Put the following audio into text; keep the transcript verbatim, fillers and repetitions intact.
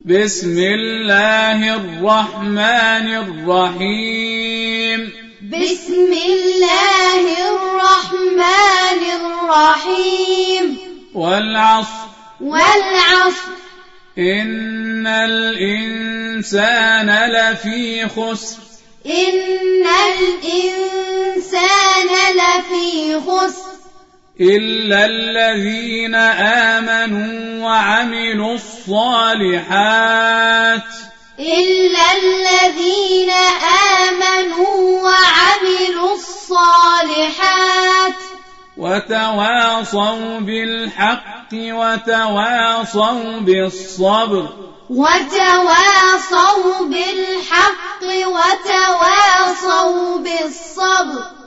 بسم الله الرحمن الرحيم بسم الله الرحمن الرحيم والعصر والعصر إن الإنسان لفي خسر إن الإنسان لفي خسر إلا الذين آمنوا وعملوا الصالحات إلا الذين آمنوا وعملوا الصالحات وتواصوا بالحق وتواصوا بالصبر وتواصوا بالحق وتواصوا بالصبر